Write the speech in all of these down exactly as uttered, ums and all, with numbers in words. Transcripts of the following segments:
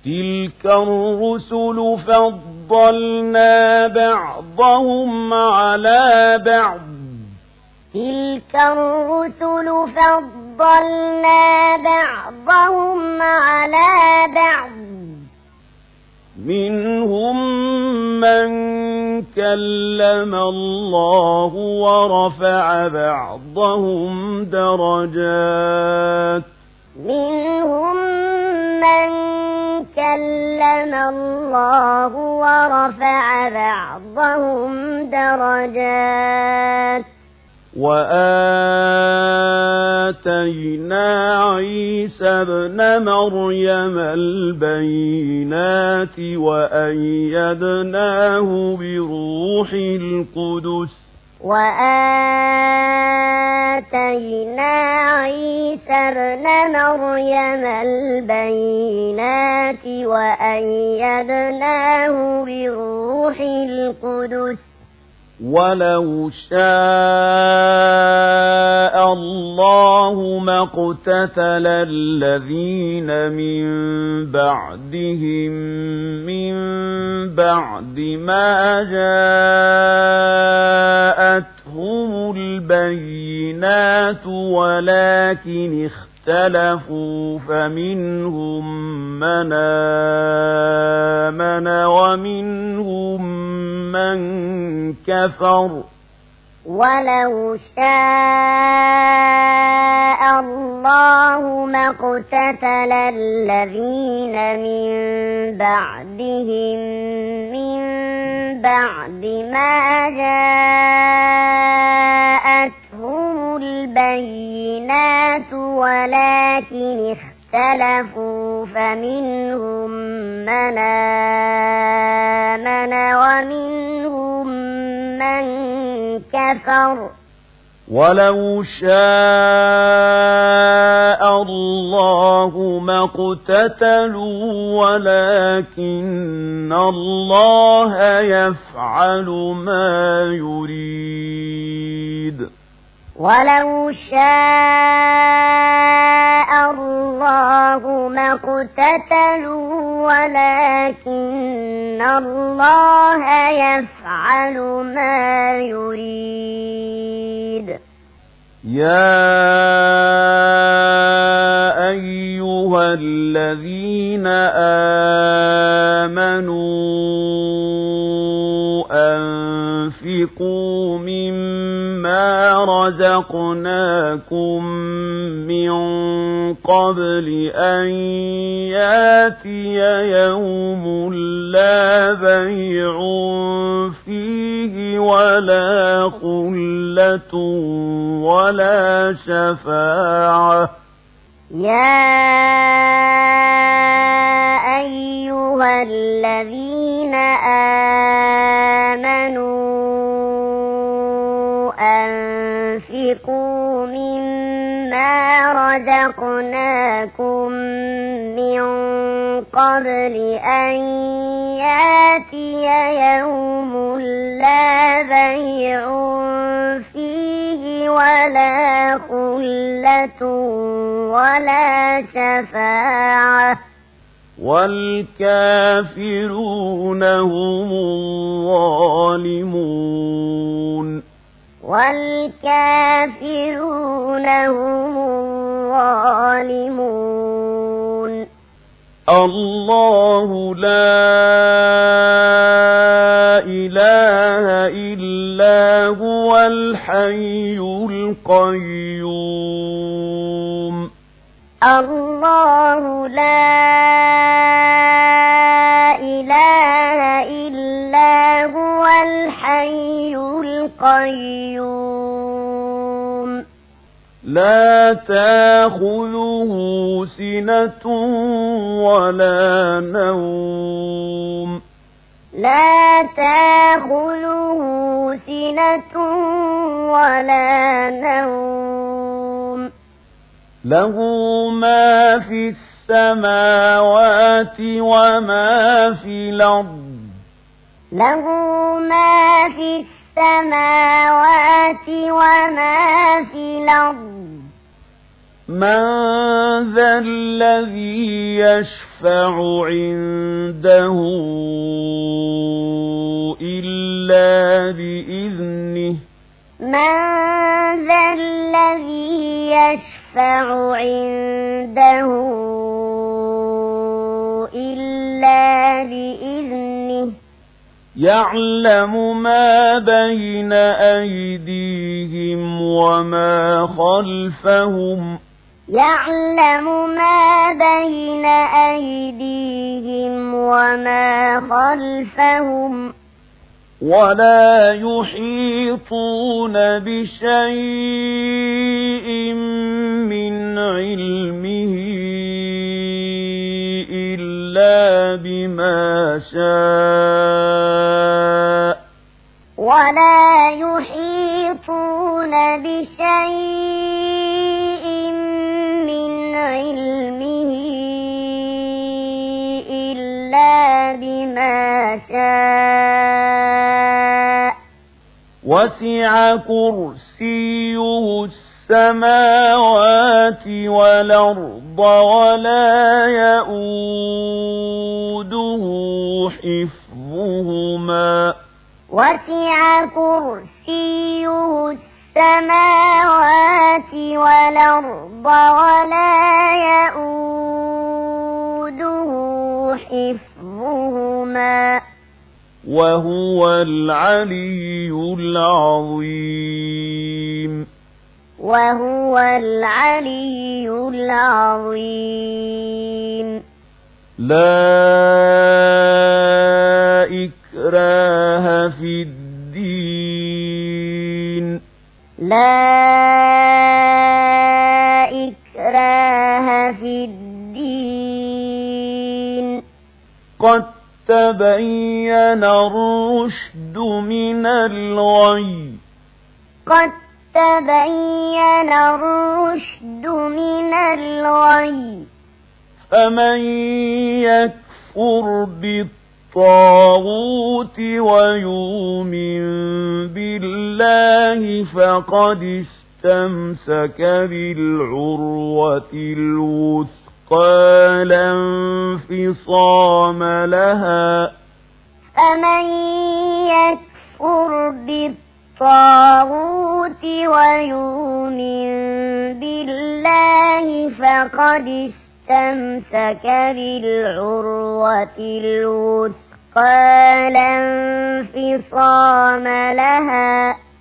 تلك الرسل فضلنا بعضهم على بعض تلك الرسل فضلنا بعضهم على بعض منهم من كلم الله ورفع بعضهم درجات منهم من كلم الله ورفع بعضهم درجات وآتينا عيسى ابن مريم البينات وأيدناه بروح القدس وآتينا عيسى ابن مريم البينات وأيدناه بروح القدس ولو شاء الله ما اقتتل الذين من بعدهم من بعد ما جاءتهم البينات ولكن اختلفوا فمنهم من آمن ومنهم من كفر ولو شاء الله ما اقتتل الذين من بعدهم من بعد ما جاءتهم البينات ولكن اختلفوا فمنهم من آمن ومنهم من كفر ولو شاء الله ما اقتتلوا ولكن الله يفعل ما يريد ولو شاء الله ما اقتتلوا ولكن الله يفعل ما يريد يا أيها الذين آمنوا أنفقوا مما رزقناكم من قبل أن ياتي يوم لا بيع فيه ولا خلة ولا شفاعة يا أيها الذين آمنوا أنفقوا مما رزقناكم من قبل أن ياتي يوم لا بيع فيه ولا خلة ولا شفاعة والكافرون هم الظالمون والكافرون هم الظالمون الله لا إله إلا هو الحي القيوم الله لا إله إلا هو الحي القيوم لا تأخذه سنة ولا نوم لا تأخذه سنة ولا نوم له ما في السماوات وما في الأرض له ما في السماوات وما في الأرض من ذا الذي يشفع عنده إلا بإذنه من ذا الذي يشفع عنده إلا بإذنه يعلم ما بين أيديهم وما خلفهم يعلم ما بين أيديهم وما خلفهم ولا يحيطون بشيء من علمه إلا بما شاء ولا يحيطون بشيء من علمه إلا بما شاء وسع كرسيه السماوات والأرض ولا يئوده حفظهما وسع كرسيه السماوات والأرض ولا يئوده حفظهما وهو العلي العظيم وهو العلي العظيم لا إكراه في الدين لا إكراه في الدين قد تبين الرشد من الغي قد تبين الرشد من الغي فمن يكفر بالطاغوت ويؤمن بالله فقد استمسك بالعروة الوثقى لا انفصام لها فمن يكفر بالطاغوت ويؤمن بالله فقد استمسك بالعروة الوثقى لا انفصام لها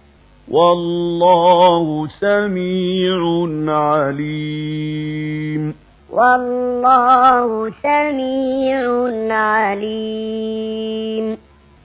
والله سميع عليم والله سميع عليم